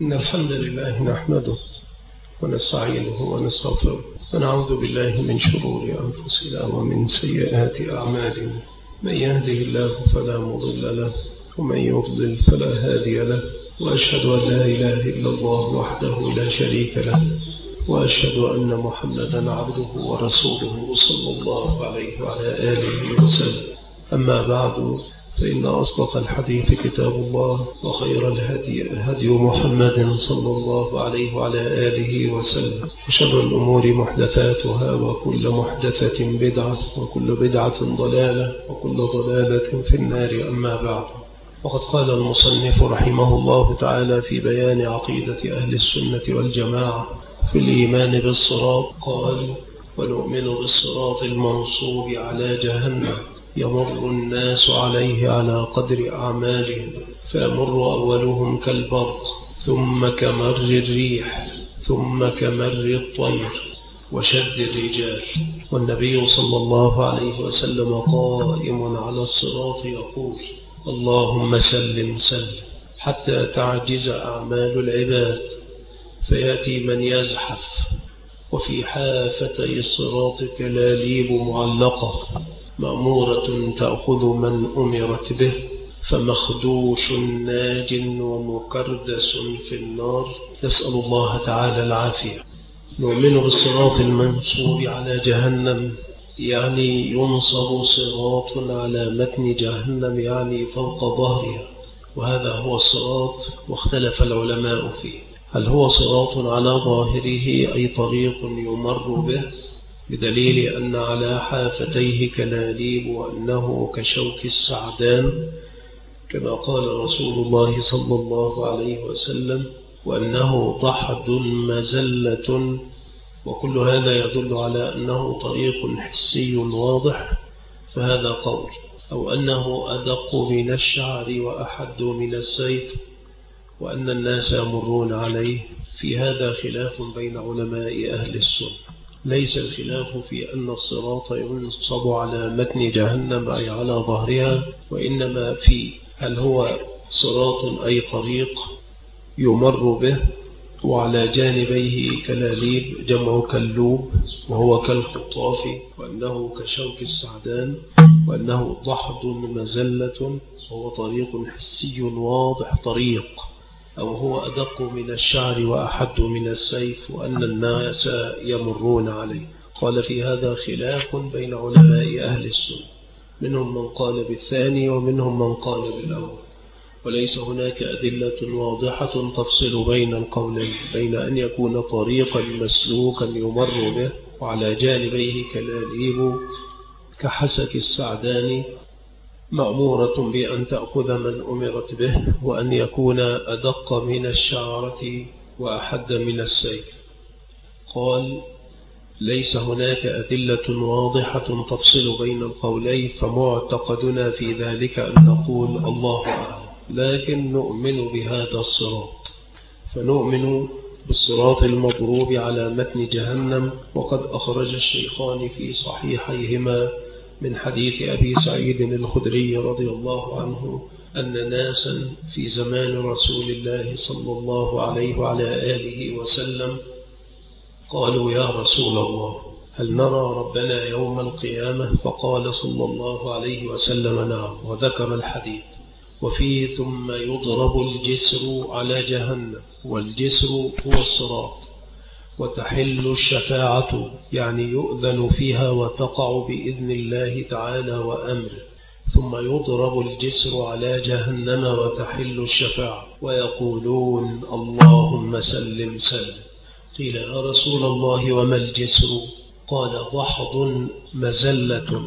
إن الحمد لله نحمده ونستعينه ونستغفره ونعوذ بالله من شرور أنفسنا ومن سيئات أعمالنا. من يهده الله فلا مضل له ومن يضلل فلا هادي له، وأشهد أن لا إله إلا الله وحده لا شريك له، وأشهد أن محمدا عبده ورسوله صلى الله عليه وعلى آله وسلم. أما بعد، فإن أصدق الحديث كتاب الله، وخير الهدي هدي محمد صلى الله عليه وعلى آله وسلم، وشر الأمور محدثاتها، وكل محدثة بدعة، وكل بدعة ضلالة، وكل ضلالة في النار. أما بعد، وقد قال المصنف رحمه الله تعالى في بيان عقيدة أهل السنة والجماعة في الإيمان بالصراط، قال: ونؤمن بالصراط المنصوب على جهنم، يمر الناس عليه على قدر أعمالهم، فيمر أولهم كالبرق، ثم كمر الريح، ثم كمر الطير وشد الرجال. والنبي صلى الله عليه وسلم قائم على الصراط يقول: اللهم سلم سلم، حتى تعجز أعمال العباد، فيأتي من يزحف، وفي حافتي الصراط كلاليب معلقة مأمورة تأخذ من أمرت به، فمخدوش ناج ومكردس في النار، نسأل الله تعالى العافية. نؤمن بالصراط المنصوب على جهنم، يعني ينصب صراط على متن جهنم، يعني فوق ظهرها، وهذا هو الصراط. واختلف العلماء فيه: هل هو صراط على ظاهره أي طريق يمر به، بدليل أن على حافتيه كلاليب، وأنه كشوك السعدان كما قال رسول الله صلى الله عليه وسلم، وأنه ضحد مزلة، وكل هذا يدل على أنه طريق حسي واضح، فهذا قول. أو أنه أدق من الشعر وأحد من السيف، وأن الناس يمرون عليه. في هذا خلاف بين علماء أهل السنة. ليس الخلاف في أن الصراط ينصب على متن جهنم أي على ظهرها، وإنما في هل هو صراط أي طريق يمر به، وعلى جانبيه كلاليب جمع كلوب، وهو كالخطاف، وأنه كشوك السعدان، وأنه ضحد مزلة، وهو طريق حسي واضح طريق. أو هو أدق من الشعر وأحد من السيف، وأن الناس يمرون عليه. قال: في هذا خلاف بين علماء أهل السنة، منهم من قال بالثاني ومنهم من قال بالأول، وليس هناك أدلة واضحة تفصل بين القولين، بين أن يكون طريقا مسلوكا يمر به وعلى جانبيه كلاليب كحسك السعدان مأمورة بأن تأخذ من أمرت به، وأن يكون أدق من الشعرة وأحد من السيف. قال: ليس هناك أدلة واضحة تفصل بين القولين، فمعتقدنا في ذلك أن نقول الله أعلم، لكن نؤمن بهذا الصراط. فنؤمن بالصراط المضروب على متن جهنم. وقد أخرج الشيخان في صحيحيهما من حديث أبي سعيد الخدري رضي الله عنه أن ناسا في زمان رسول الله صلى الله عليه وعلى آله وسلم قالوا: يا رسول الله، هل نرى ربنا يوم القيامة؟ فقال صلى الله عليه وسلم: نعم، وذكر الحديث. وفيه: ثم يضرب الجسر على جهنم، والجسر هو الصراط، وتحل الشفاعة، يعني يؤذن فيها وتقع بإذن الله تعالى وأمره. ثم يضرب الجسر على جهنم وتحل الشفاعة، ويقولون: اللهم سلم سلم. قيل: يا رسول الله، وما الجسر؟ قال: ضحض مزلة.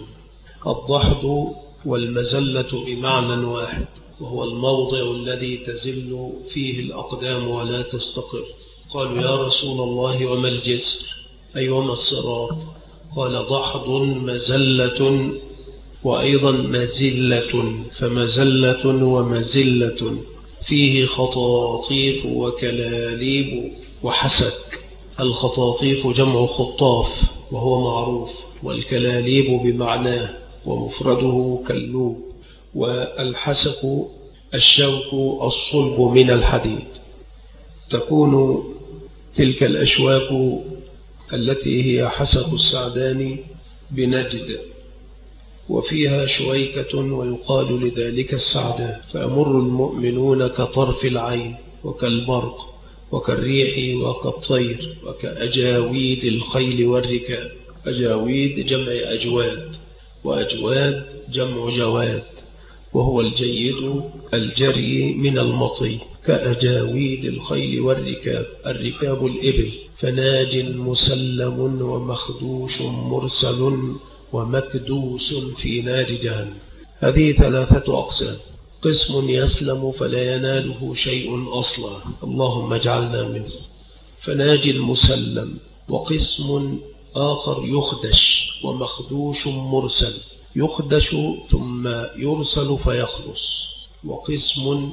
الضحض والمزلة بمعنى واحد، وهو الموضع الذي تزل فيه الأقدام ولا تستقر. قالوا: يا رسول الله، وما الجسر؟ أي وما الصراط؟ قال: ضحض مزلة، وأيضا مزلة، فمزلة ومزلة، فيه خطاطيف وكلاليب وحسك. الخطاطيف جمع خطاف وهو معروف، والكلاليب بمعناه ومفرده كلوب، والحسك الشوك الصلب من الحديد. تكون تلك الأشواك التي هي حسق السعدان بنجد، وفيها شويكة ويقال لذلك السعدان، فيمر المؤمنون كطرف العين وكالبرق وكالريح وكالطير وكأجاويد الخيل والركاب. أجاويد جمع أجواد، وأجواد جمع جواد، وهو الجيد الجري من المطي. كأجاويد الخيل والركاب، الركاب الإبل. فناج مسلم ومخدوش مرسل ومكدوس في نار جهنم. هذه 3 أقسام: قسم يسلم فلا يناله شيء أصلا، اللهم اجعلنا منه، فناج مسلم. وقسم آخر يخدش ومخدوش مرسل، يخدش ثم يرسل فيخلص. وقسم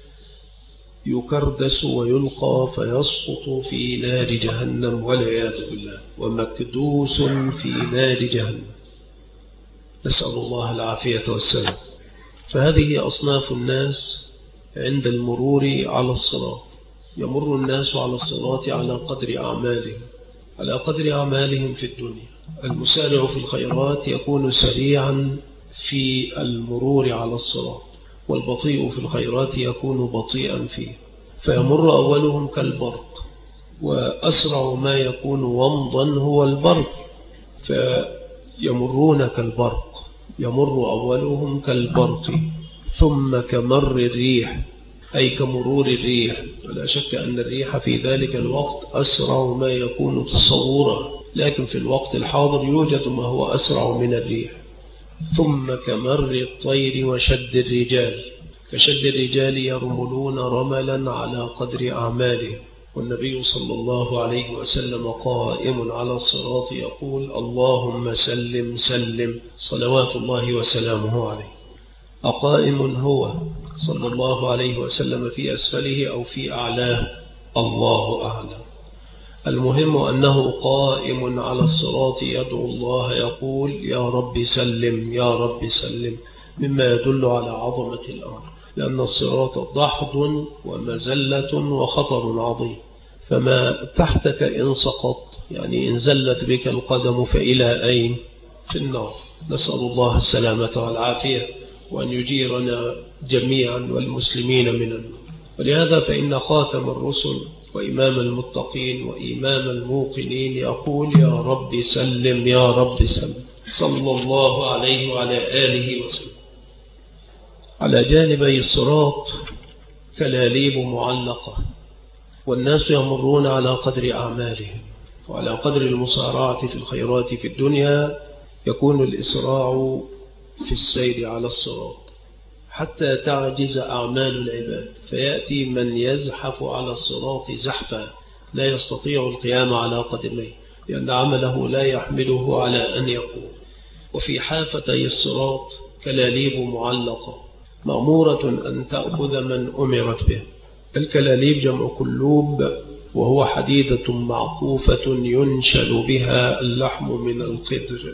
يكردس ويلقى فيسقط في نار جهنم والعياذ بالله، ومكدوس في نار جهنم، نسأل الله العافية والسلام. فهذه أصناف الناس عند المرور على الصراط. يمر الناس على الصراط على قدر أعمالهم، على قدر أعمالهم في الدنيا. المسارع في الخيرات يكون سريعا في المرور على الصراط، والبطيء في الخيرات يكون بطيئا فيه. فيمر أولهم كالبرق، وأسرع ما يكون ومضا هو البرق، فيمرون كالبرق. يمر أولهم كالبرق ثم كمر الريح، أي كمرور الريح. ولا شك أن الريح في ذلك الوقت أسرع ما يكون تصورا، لكن في الوقت الحاضر يوجد ما هو أسرع من الريح. ثم كمر الطير وشد الرجال، كشد الرجال يرملون رملا على قدر أعمالهم. والنبي صلى الله عليه وسلم قائم على الصراط يقول: اللهم سلم سلم، صلوات الله وسلامه عليه. أقائم هو صلى الله عليه وسلم في أسفله أو في أعلاه؟ الله أعلم. المهم أنه قائم على الصراط يدعو الله، يقول: يا رب سلم يا رب سلم، مما يدل على عظمة الأمر، لأن الصراط ضحض ومزلة وخطر عظيم. فما تحتك إن سقط، يعني إن زلت بك القدم، فإلى أين؟ في النار. نسأل الله السلامة والعافية، وأن يجيرنا جميعا والمسلمين من النار. ولهذا فإن خاتم الرسل وإمام المتقين وإمام الموقنين يقول: يا رب سلم يا رب سلم، صلى الله عليه وعلى آله وسلم. على جانبي الصراط كلاليب معلقة، والناس يمرون على قدر أعمالهم، وعلى قدر المسارعة في الخيرات في الدنيا يكون الإسراع في السير على الصراط، حتى تعجز أعمال العباد، فيأتي من يزحف على الصراط زحفا لا يستطيع القيام على قدميه، لأن عمله لا يحمله على أن يقوم. وفي حافتي الصراط كلاليب معلقة مأمورة أن تأخذ من أمرت به. الكلاليب جمع كلوب، وهو حديدة معقوفة ينشل بها اللحم من القدر.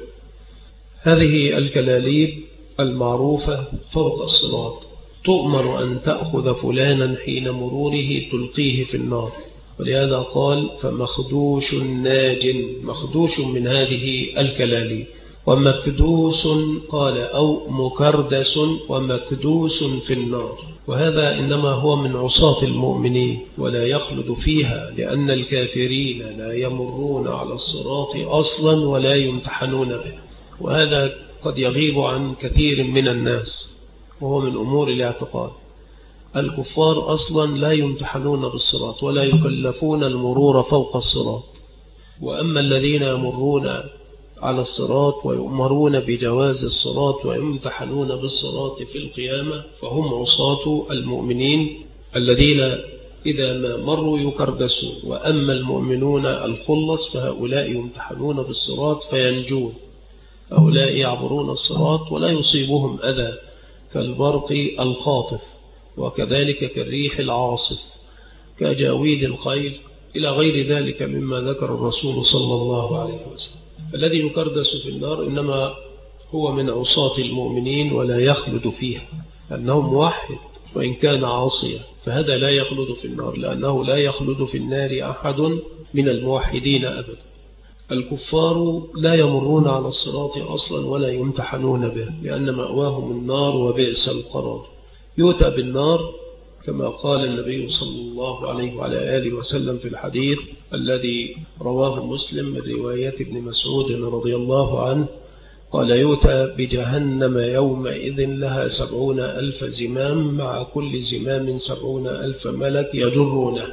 هذه الكلاليب المعروفة فوق الصراط تؤمر أن تأخذ فلانا حين مروره تلقيه في النار. ولهذا قال: فمخدوش ناج، مخدوش من هذه الكلاليب. ومكدوس قال أو مكردس ومكدوس في النار. وهذا إنما هو من عصاة المؤمنين ولا يخلد فيها، لأن الكافرين لا يمرون على الصراط أصلا ولا يمتحنون به. وهذا قد يغيب عن كثير من الناس، وهو من أمور الاعتقاد. الكفار أصلا لا يمتحنون بالصراط ولا يكلفون المرور فوق الصراط. وأما الذين يمرون على الصراط ويؤمرون بجواز الصراط ويمتحنون بالصراط في القيامة فهم عصاة المؤمنين الذين إذا ما مروا يكردسون. وأما المؤمنون الخلص فهؤلاء يمتحنون بالصراط فينجون، هؤلاء يعبرون الصراط ولا يصيبهم أذى كالبرق الخاطف، وكذلك كالريح العاصف، كأجاويد الخيل، إلى غير ذلك مما ذكر الرسول صلى الله عليه وسلم. الذي يكردس في النار إنما هو من عصاة المؤمنين ولا يخلد فيها، أنه موحد وإن كان عاصيا، فهذا لا يخلد في النار، لأنه لا يخلد في النار أحد من الموحدين أبدا. الكفار لا يمرون على الصراط أصلا ولا يمتحنون به، لأن مأواهم النار وبئس القرار. يؤتى بالنار كما قال النبي صلى الله عليه وعلى آله وسلم في الحديث الذي رواه مسلم من رواية ابن مسعود رضي الله عنه، قال: يؤتى بجهنم يومئذ لها 70,000 زمام، مع كل زمام 70,000 ملك يجرونه.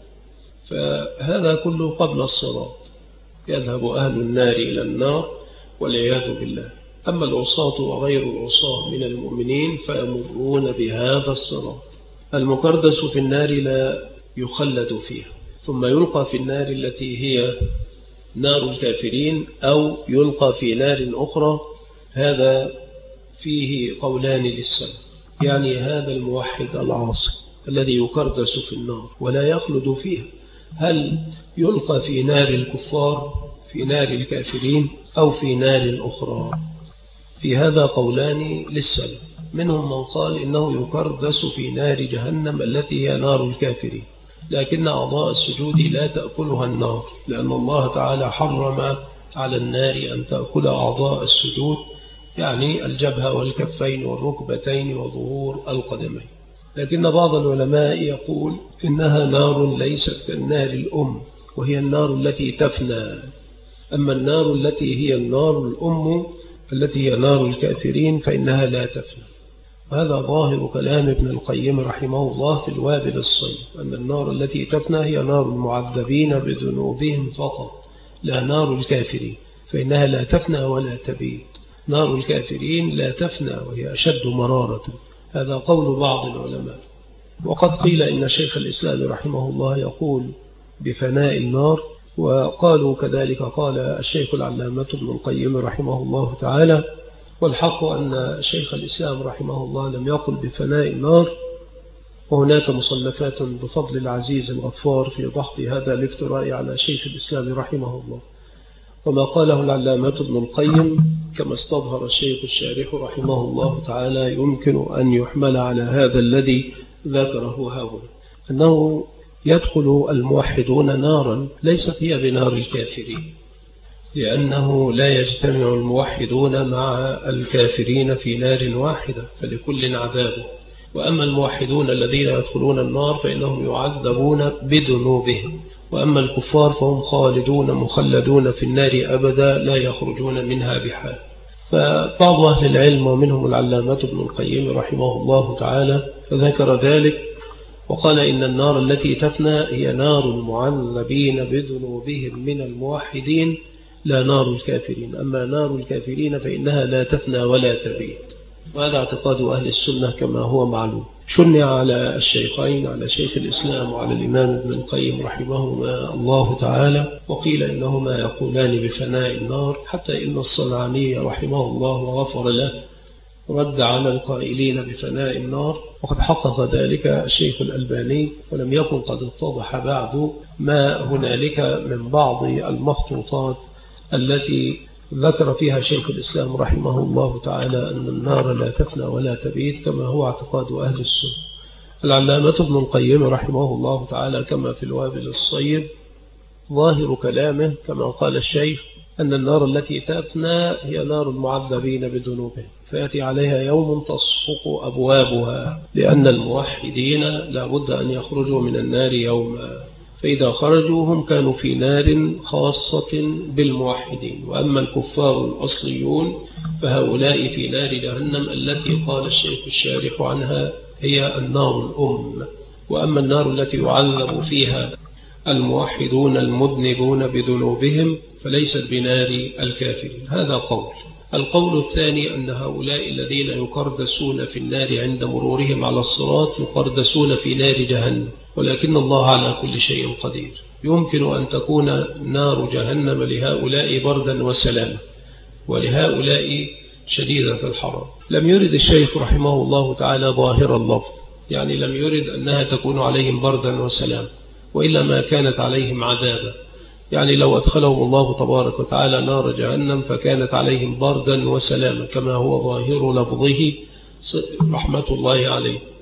فهذا كله قبل الصراط، يذهب أهل النار إلى النار والعياذ بالله. أما العصاة وغير العصاة من المؤمنين فيمرون بهذا الصراط. المكردس في النار لا يخلد فيها، ثم يلقى في النار التي هي نار الكافرين، أو يلقى في نار أخرى. هذا فيه قولان للسلف، يعني هذا الموحد العاصي الذي يكردس في النار ولا يخلد فيها، هل يلقى في نار الكفار، في نار الكافرين، أو في نار أخرى؟ في هذا قولان للسلف، منهم من قال إنه يكردس في نار جهنم التي هي نار الكافرين، لكن أعضاء السجود لا تأكلها النار، لأن الله تعالى حرم على النار أن تأكل أعضاء السجود، يعني الجبهة والكفين والركبتين وظهور القدمين. لكن بعض العلماء يقول إنها نار ليست كالنار الأم، وهي النار التي تفنى. أما النار التي هي النار الأم التي هي نار الكافرين فإنها لا تفنى. وهذا ظاهر كلام ابن القيم رحمه الله في الوابل الصيب، أن النار التي تفنى هي نار المعذبين بذنوبهم فقط، لا نار الكافرين، فإنها لا تفنى ولا تبيد. نار الكافرين لا تفنى وهي أشد مرارة. هذا قول بعض العلماء. وقد قيل إن شيخ الإسلام رحمه الله يقول بفناء النار، وقالوا كذلك قال الشيخ العلامة ابن القيم رحمه الله تعالى. والحق أن شيخ الإسلام رحمه الله لم يقل بفناء النار، وهناك مصنفات بفضل العزيز الغفار في ضحض هذا الافتراء على شيخ الإسلام رحمه الله. وما قاله العلامة ابن القيم كما استظهر الشيخ الشارح رحمه الله تعالى يمكن أن يحمل على هذا الذي ذكره هاهنا، أنه يدخل الموحدون نارا ليست هي بنار الكافرين، لأنه لا يجتمع الموحدون مع الكافرين في نار واحدة، فلكل عذاب. وأما الموحدون الذين يدخلون النار فإنهم يعذبون بذنوبهم، وأما الكفار فهم خالدون مخلدون في النار أبدا لا يخرجون منها بحال. فبعض أهل العلم ومنهم العلامة ابن القيم رحمه الله تعالى فذكر ذلك، وقال إن النار التي تفنى هي نار المعذبين بذنوبهم من الموحدين، لا نار الكافرين. أما نار الكافرين فإنها لا تفنى ولا تبيد. وهذا اعتقاد أهل السنة كما هو معلوم. شنع على الشيخين، على شيخ الإسلام وعلى الإمام ابن القيم رحمهما الله تعالى، وقيل إنهما يقولان بفناء النار، حتى إن الصنعاني رحمه الله وغفر له رد على القائلين بفناء النار، وقد حقق ذلك الشيخ الألباني، ولم يكن قد اتضح بعد ما هنالك من بعض المخطوطات التي ذكر فيها شيخ الإسلام رحمه الله تعالى أن النار لا تفنى ولا تبيد كما هو اعتقاد أهل السنة. العلامة ابن القيم رحمه الله تعالى كما في الوابل الصيب ظاهر كلامه كما قال الشيخ أن النار التي تفنى هي نار المعذبين بذنوبهم، فيأتي عليها يوم تصفق أبوابها، لأن الموحدين لا بد أن يخرجوا من النار يوما، فإذا خرجوا هم كانوا في نار خاصة بالموحدين. وأما الكفار الأصليون فهؤلاء في نار جهنم التي قال الشيخ الشارح عنها هي النار الأم. وأما النار التي يعذب فيها الموحدون المذنبون بذنوبهم فليست بنار الكافرين. هذا قول. القول الثاني أن هؤلاء الذين يقردسون في النار عند مرورهم على الصراط يقردسون في نار جهنم، ولكن الله على كل شيء قدير. يمكن أن تكون نار جهنم لهؤلاء بردا وسلاما، ولهؤلاء شديدة الحرارة. لم يرد الشيخ رحمه الله تعالى ظاهر اللفظ، يعني لم يرد أنها تكون عليهم بردا وسلاما، وإلا ما كانت عليهم عذابا. يعني لو أدخلهم الله تبارك وتعالى نار جهنم فكانت عليهم بردا وسلاما كما هو ظاهر لفظه رحمة الله عليه.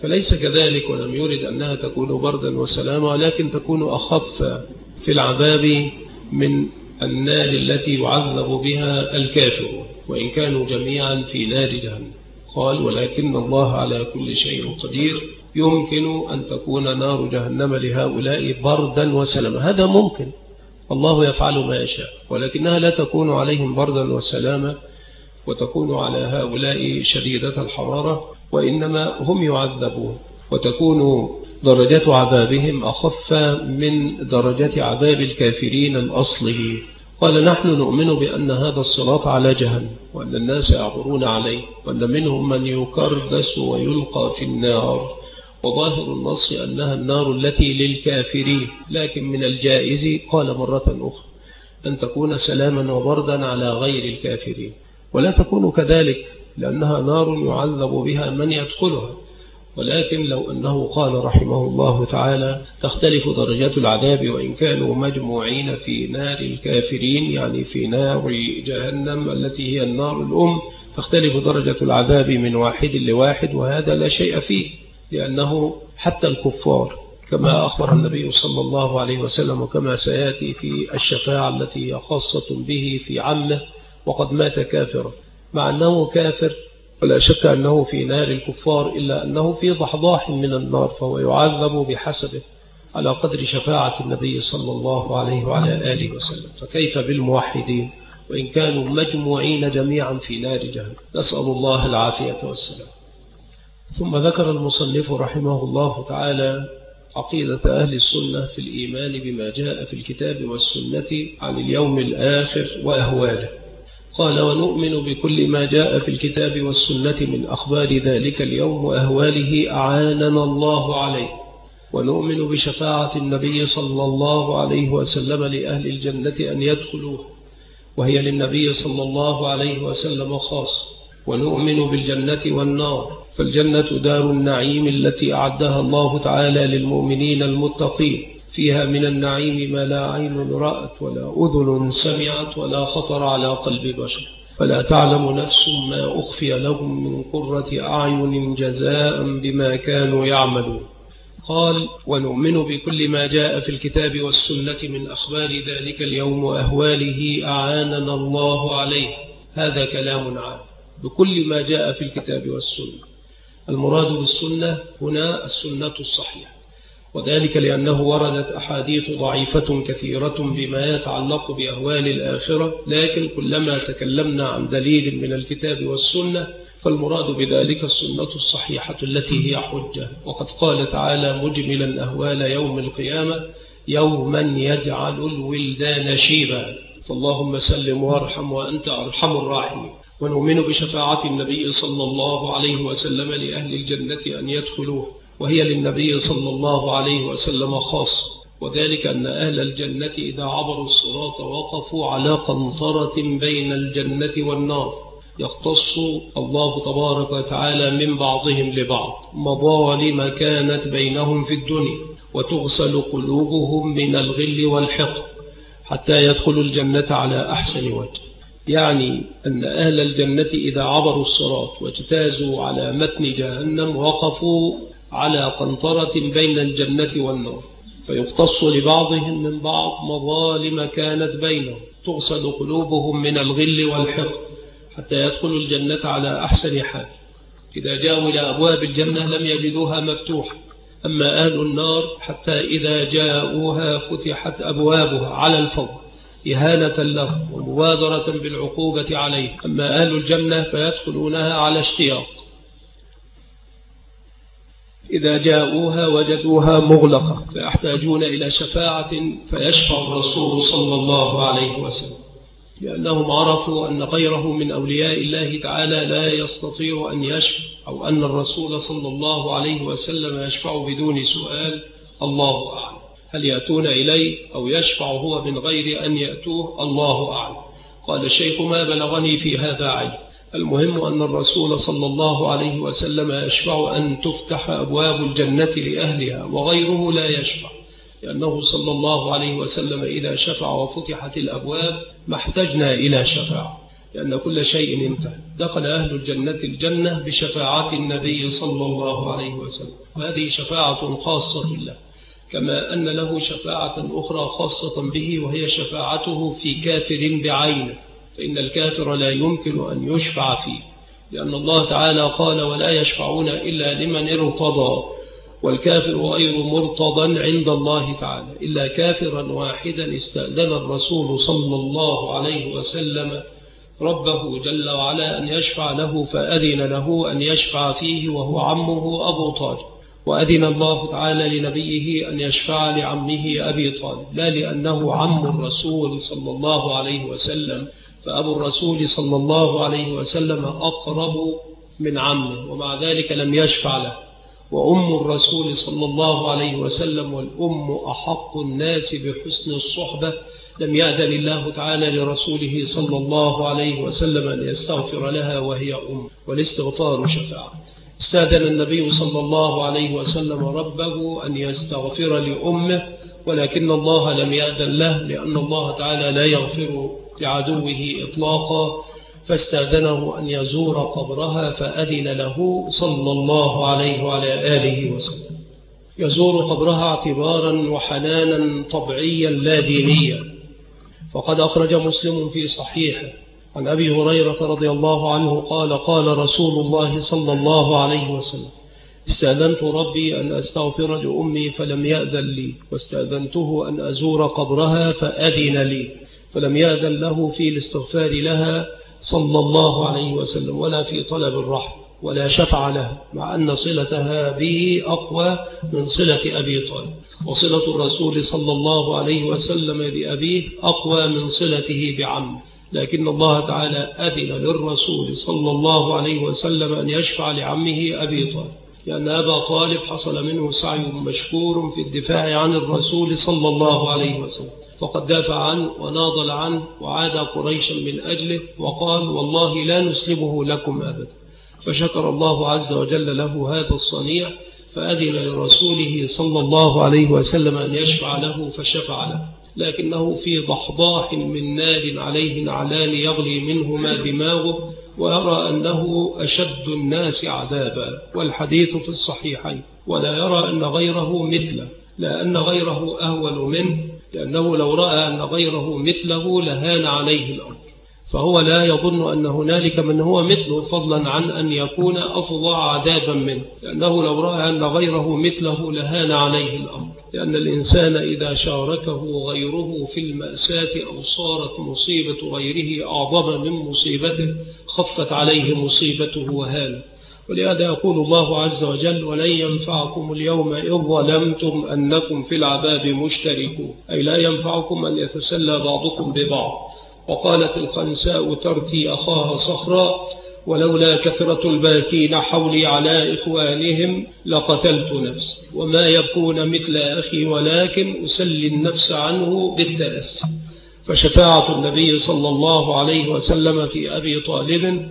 فليس كذلك، ولم يرد أنها تكون بردا وسلاما، ولكن تكون أخف في العذاب من النار التي يعذب بها الكافر، وإن كانوا جميعا في نار جهنم. قال: ولكن الله على كل شيء قدير، يمكن أن تكون نار جهنم لهؤلاء بردا وسلاما، هذا ممكن، الله يفعل ما يشاء، ولكنها لا تكون عليهم بردا وسلاما وتكون على هؤلاء شديدة الحرارة، وإنما هم يعذبون، وتكون درجة عذابهم أخف من درجة عذاب الكافرين الأصلي. قال: نحن نؤمن بأن هذا الصراط على جهنم، وأن الناس يعبرون عليه، وأن منهم من يكردس ويلقى في النار، وظاهر النص أنها النار التي للكافرين، لكن من الجائز، قال مرة أخرى، أن تكون سلاما وبردا على غير الكافرين، ولا تكون كذلك لأنها نار يعذب بها من يدخلها. ولكن لو أنه قال رحمه الله تعالى: تختلف درجات العذاب وإن كانوا مجموعين في نار الكافرين، يعني في نار جهنم التي هي النار الأم، تختلف درجة العذاب من واحد لواحد، وهذا لا شيء فيه، لأنه حتى الكفار كما أخبر النبي صلى الله عليه وسلم، وكما سيأتي في الشفاعة التي هي خاصة به في عمه وقد مات كافرا، مع أنه كافر ولا شك أنه في نار الكفار، إلا أنه في ضحضاح من النار، فهو يعذب بحسبه على قدر شفاعة النبي صلى الله عليه وعلى آله وسلم. فكيف بالموحدين وإن كانوا مجموعين جميعا في نار جهنم؟ نسأل الله العافية والسلام. ثم ذكر المصنف رحمه الله تعالى عقيدة أهل السنة في الإيمان بما جاء في الكتاب والسنة عن اليوم الآخر وأهواله. قال: ونؤمن بكل ما جاء في الكتاب والسنة من أخبار ذلك اليوم وأهواله أعاننا الله عليه، ونؤمن بشفاعة النبي صلى الله عليه وسلم لأهل الجنة أن يدخلوه، وهي للنبي صلى الله عليه وسلم خاص، ونؤمن بالجنة والنار، فالجنة دار النعيم التي أعدها الله تعالى للمؤمنين المتقين، فيها من النعيم ما لا عين رأت ولا أذن سمعت ولا خطر على قلب بشر، فلا تعلم نفس ما أخفي لهم من قرة أعين جزاء بما كانوا يعملون. قال: ونؤمن بكل ما جاء في الكتاب والسنة من أخبار ذلك اليوم وأهواله أعاننا الله عليه. هذا كلام عام، بكل ما جاء في الكتاب والسنة. المراد بالسنة هنا السنة الصحيحة، وذلك لأنه وردت أحاديث ضعيفة كثيرة بما يتعلق بأهوال الآخرة، لكن كلما تكلمنا عن دليل من الكتاب والسنة فالمراد بذلك السنة الصحيحة التي هي حجة. وقد قال تعالى مجملا أهوال يوم القيامة: يوما يجعل الولدان شيبا، فاللهم سلم وارحم وأنت أرحم الراحمين. ونؤمن بشفاعة النبي صلى الله عليه وسلم لأهل الجنة أن يدخلوه، وهي للنبي صلى الله عليه وسلم خاصة، وذلك أن أهل الجنة إذا عبروا الصراط وقفوا على قنطرة بين الجنة والنار، يختص الله تبارك وتعالى من بعضهم لبعض مظالم كانت بينهم في الدنيا، وتغسل قلوبهم من الغل والحقد حتى يدخلوا الجنة على أحسن وجه. يعني أن أهل الجنة إذا عبروا الصراط واجتازوا على متن جهنم وقفوا على قنطرة بين الجنة والنار، فيقتص لبعضهم من بعض مظالم كانت بينهم، تغسل قلوبهم من الغل والحقد حتى يدخلوا الجنة على أحسن حال. إذا جاءوا إلى أبواب الجنة لم يجدوها مفتوحة، أما أهل النار حتى إذا جاءوها فتحت أبوابها على الفور إهانة لهم ومبادرة بالعقوبة عليه. أما أهل الجنة فيدخلونها على اشتياق، إذا جاءوها وجدوها مغلقة فيحتاجون إلى شفاعة فيشفع الرسول صلى الله عليه وسلم، لأنهم عرفوا أن غيره من أولياء الله تعالى لا يستطيع أن يشفع، أو أن الرسول صلى الله عليه وسلم يشفع بدون سؤال، الله أعلم. هل يأتون إليه أو يشفع هو من غير أن يأتوه؟ الله أعلم. قال الشيخ: ما بلغني في هذا علم، المهم أن الرسول صلى الله عليه وسلم يشفع أن تفتح أبواب الجنة لأهلها، وغيره لا يشفع، لأنه صلى الله عليه وسلم إذا شفع وفتحت الأبواب ما احتجنا إلى شفاعة. لأن كل شيء انتهى. دخل أهل الجنة الجنة بشفاعة النبي صلى الله عليه وسلم، وهذه شفاعة خاصة له، كما أن له شفاعة أخرى خاصة به، وهي شفاعته في كافر بعينه، فإن الكافر لا يمكن أن يشفع فيه، لأن الله تعالى قال: ولا يشفعون إلا لمن ارتضى، والكافر غير مرتضى عند الله تعالى إلا كافرا واحدا استأذن الرسول صلى الله عليه وسلم ربه جل وعلا أن يشفع له، فأذن له أن يشفع فيه، وهو عمه أبو طالب. وأذن الله تعالى لنبيه أن يشفع لعمه أبي طالب، لا لأنه عم الرسول صلى الله عليه وسلم، فأبو الرسول صلى الله عليه وسلم أقرب من عمه، ومع ذلك لم يشفع له. وأم الرسول صلى الله عليه وسلم والأم أحق الناس بحسن الصحبة، لم يأذن الله تعالى لرسوله صلى الله عليه وسلم أن يستغفر لها وهي أم، والاستغفار شفاعة. استأذن النبي صلى الله عليه وسلم ربه أن يستغفر لأمه، ولكن الله لم يأذن له، لأن الله تعالى لا يغفر لعدوه إطلاقا، فاستأذنه أن يزور قبرها، فأذن له صلى الله عليه وعلى آله وسلم. يزور قبرها اعتبارا وحنانا طبيعيا لا دينيا، فقد أخرج مسلم في صحيحه عن أبي هريرة رضي الله عنه قال: قال رسول الله صلى الله عليه وسلم: استأذنت ربي أن أستغفر لأمي فلم يأذن لي، واستأذنته أن أزور قبرها فأذن لي، فلم يأذن له في الاستغفار لها صلى الله عليه وسلم، ولا في طلب الرحمة، ولا شفع لها، مع أن صلتها به أقوى من صلة أبي طالب، وصلة الرسول صلى الله عليه وسلم بأبيه أقوى من صلته بعمه، لكن الله تعالى أذن للرسول صلى الله عليه وسلم أن يشفع لعمه أبي طالب، لأن أبا طالب حصل منه سعي مشكور في الدفاع عن الرسول صلى الله عليه وسلم، فقد دافع عنه وناضل عنه، وعاد قريشا من أجله، وقال: والله لا نسلمه لكم أبدا. فشكر الله عز وجل له هذا الصنيع، فأذن لرسوله صلى الله عليه وسلم أن يشفع له، فشفع له، لكنه في ضحضاح من نار عليه نعلان يغلي منهما دماغه، ويرى أنه أشد الناس عذابا، والحديث في الصحيحين، ولا يرى أن غيره مثله، لا أن غيره أهون منه، لأنه لو رأى أن غيره مثله لهان عليه الأمر، فهو لا يظن أن هنالك من هو مثله، فضلا عن أن يكون أفظع عذابا منه، لأنه لو رأى أن غيره مثله لهان عليه الأمر، لأن الإنسان إذا شاركه غيره في المأساة أو صارت مصيبة غيره أعظم من مصيبته خفت عليه مصيبته وهان. ولهذا يقول الله عز وجل: ولن ينفعكم اليوم إذ ظلمتم أنكم في العذاب مشتركون، أي لا ينفعكم أن يتسلى بعضكم ببعض. وقالت الخنساء ترثي أخاها صخرا: ولولا كثرة الباكين حولي على إخوانهم لقتلت نفسي، وما يبكون مثل أخي ولكن أسلي النفس عنه بالتأسي. فشفاعة النبي صلى الله عليه وسلم في أبي طالب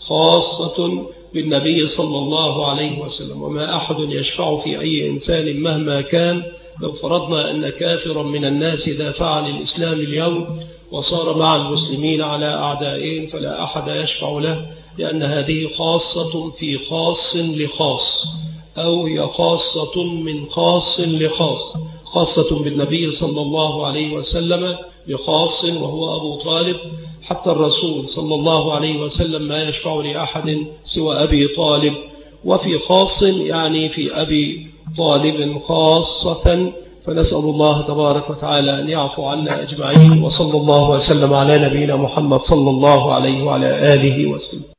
خاصة بالنبي صلى الله عليه وسلم، وما أحد يشفع في أي إنسان مهما كان. لو فرضنا أن كافرا من الناس دافع عن الإسلام اليوم وصار مع المسلمين على أعدائهم، فلا أحد يشفع له، لأن هذه خاصة في خاص لخاص، أو هي خاصة من خاص لخاص، خاصة بالنبي صلى الله عليه وسلم بخاص وهو أبو طالب، حتى الرسول صلى الله عليه وسلم ما يشفع لأحد سوى أبي طالب، وفي خاص يعني في أبي طالب خاصة. فنسأل الله تبارك وتعالى أن يعفو عنا أجمعين، وصلى الله وسلم على نبينا محمد صلى الله عليه وعلى آله وسلم.